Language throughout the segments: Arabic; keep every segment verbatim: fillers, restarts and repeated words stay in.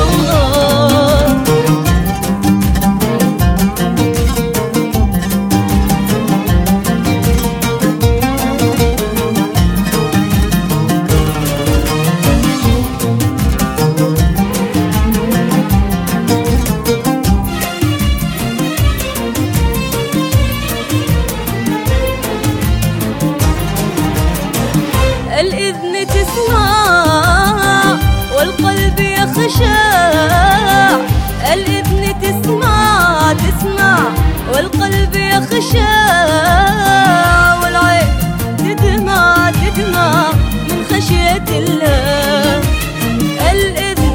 الإذن تسمع والقلب يخشع، الإذن تسمع تسمع والقلب يخشع، والعين تدمع تدمع من خشية الله. الإذن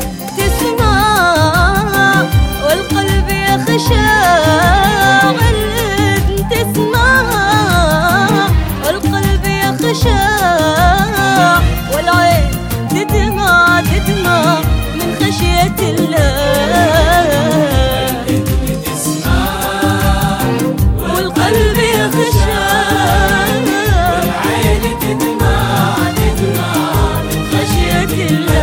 تسمع والقلب يخشع، الإذن تسمع والقلب يخشع، والعين تدمع تدمع من خشية الله. الإذن تسمع والقلب يخشع، والعين تدمع تدمع من خشية الله.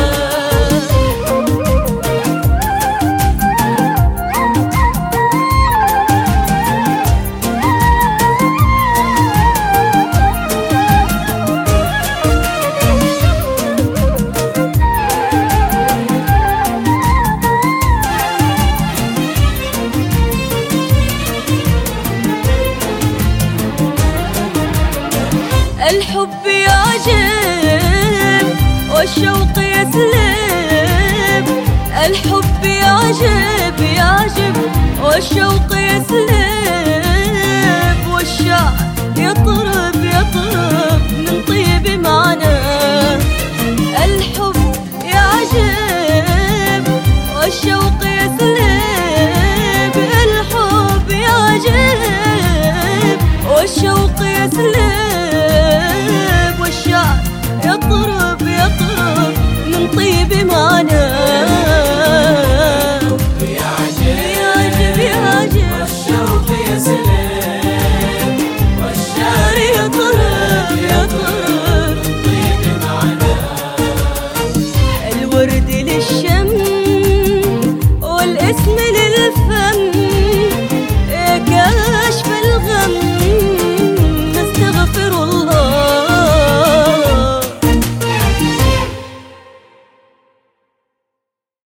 الحب يعجب والشوق يسلب، الحب يعجب